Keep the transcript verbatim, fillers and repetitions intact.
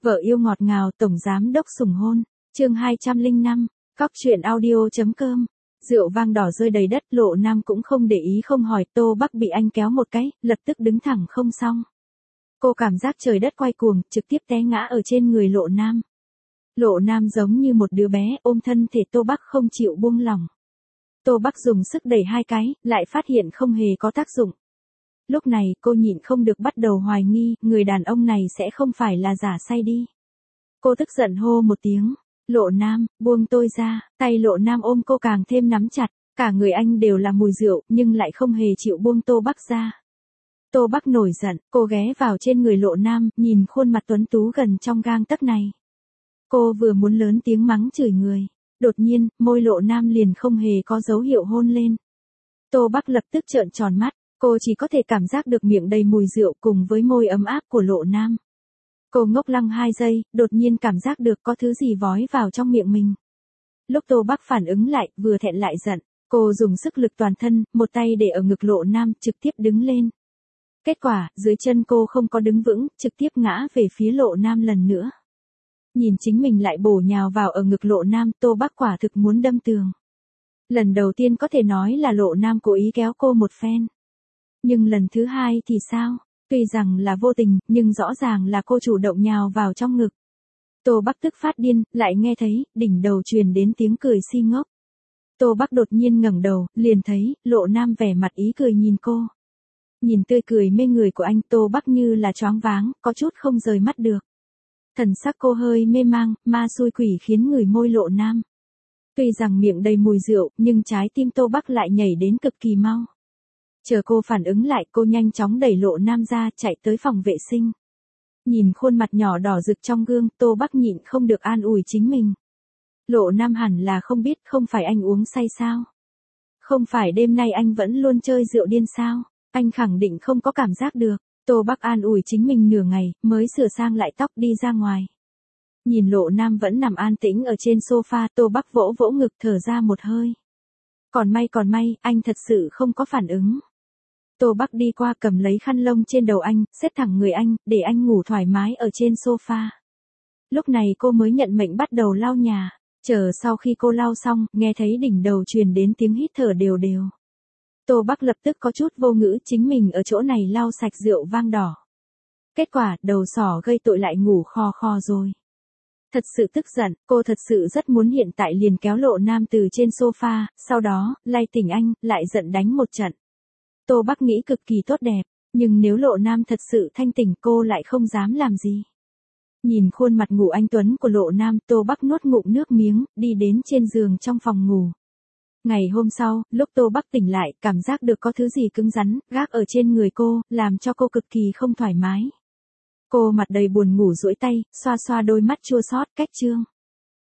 Vợ yêu ngọt ngào tổng giám đốc sủng hôn, chương hai trăm lẻ năm, cóc truyện audio.com. Rượu vang đỏ rơi đầy đất, Lộ Nam cũng không để ý không hỏi, Tô Bắc bị anh kéo một cái, lập tức đứng thẳng không xong. Cô cảm giác trời đất quay cuồng, trực tiếp té ngã ở trên người Lộ Nam. Lộ Nam giống như một đứa bé ôm thân thể Tô Bắc không chịu buông lỏng. Tô Bắc dùng sức đẩy hai cái, lại phát hiện không hề có tác dụng. Lúc này cô nhịn không được bắt đầu hoài nghi, người đàn ông này sẽ không phải là giả say đi. Cô tức giận hô một tiếng, Lộ Nam, buông tôi ra, tay Lộ Nam ôm cô càng thêm nắm chặt, cả người anh đều là mùi rượu nhưng lại không hề chịu buông Tô Bắc ra. Tô Bắc nổi giận, cô ghé vào trên người Lộ Nam, nhìn khuôn mặt tuấn tú gần trong gang tấc này. Cô vừa muốn lớn tiếng mắng chửi người, đột nhiên, môi Lộ Nam liền không hề có dấu hiệu hôn lên. Tô Bắc lập tức trợn tròn mắt, cô chỉ có thể cảm giác được miệng đầy mùi rượu cùng với môi ấm áp của Lộ Nam. Cô ngốc lăng hai giây, đột nhiên cảm giác được có thứ gì vói vào trong miệng mình. Lúc Tô Bắc phản ứng lại, vừa thẹn lại giận, cô dùng sức lực toàn thân, một tay để ở ngực Lộ Nam, trực tiếp đứng lên. Kết quả, dưới chân cô không có đứng vững, trực tiếp ngã về phía Lộ Nam lần nữa. Nhìn chính mình lại bổ nhào vào ở ngực Lộ Nam, Tô Bắc quả thực muốn đâm tường. Lần đầu tiên có thể nói là Lộ Nam cố ý kéo cô một phen. Nhưng lần thứ hai thì sao? Tuy rằng là vô tình, nhưng rõ ràng là cô chủ động nhào vào trong ngực. Tô Bắc tức phát điên, lại nghe thấy, đỉnh đầu truyền đến tiếng cười si ngốc. Tô Bắc đột nhiên ngẩng đầu, liền thấy, Lộ Nam vẻ mặt ý cười nhìn cô. Nhìn tươi cười mê người của anh, Tô Bắc như là choáng váng, có chút không rời mắt được. Thần sắc cô hơi mê mang, ma xui quỷ khiến người môi Lộ Nam. Tuy rằng miệng đầy mùi rượu, nhưng trái tim Tô Bắc lại nhảy đến cực kỳ mau. Chờ cô phản ứng lại, cô nhanh chóng đẩy Lộ Nam ra, chạy tới phòng vệ sinh. Nhìn khuôn mặt nhỏ đỏ rực trong gương, Tô Bắc nhịn không được an ủi chính mình. Lộ Nam hẳn là không biết, không phải anh uống say sao? Không phải đêm nay anh vẫn luôn chơi rượu điên sao? Anh khẳng định không có cảm giác được. Tô Bắc an ủi chính mình nửa ngày, mới sửa sang lại tóc đi ra ngoài. Nhìn Lộ Nam vẫn nằm an tĩnh ở trên sofa, Tô Bắc vỗ vỗ ngực thở ra một hơi. Còn may còn may, anh thật sự không có phản ứng. Tô Bắc đi qua cầm lấy khăn lông trên đầu anh, xếp thẳng người anh, để anh ngủ thoải mái ở trên sofa. Lúc này cô mới nhận mệnh bắt đầu lau nhà. Chờ sau khi cô lau xong, nghe thấy đỉnh đầu truyền đến tiếng hít thở đều đều. Tô Bắc lập tức có chút vô ngữ, chính mình ở chỗ này lau sạch rượu vang đỏ. Kết quả, đầu sỏ gây tội lại ngủ khò khò rồi. Thật sự tức giận, cô thật sự rất muốn hiện tại liền kéo Lộ Nam từ trên sofa, sau đó, lay tỉnh anh, lại giận đánh một trận. Tô Bắc nghĩ cực kỳ tốt đẹp, nhưng nếu Lộ Nam thật sự thanh tỉnh cô lại không dám làm gì. Nhìn khuôn mặt ngủ anh tuấn của Lộ Nam, Tô Bắc nuốt ngụm nước miếng, đi đến trên giường trong phòng ngủ. Ngày hôm sau, lúc Tô Bắc tỉnh lại, cảm giác được có thứ gì cứng rắn, gác ở trên người cô, làm cho cô cực kỳ không thoải mái. Cô mặt đầy buồn ngủ duỗi tay, xoa xoa đôi mắt chua xót, cách trương.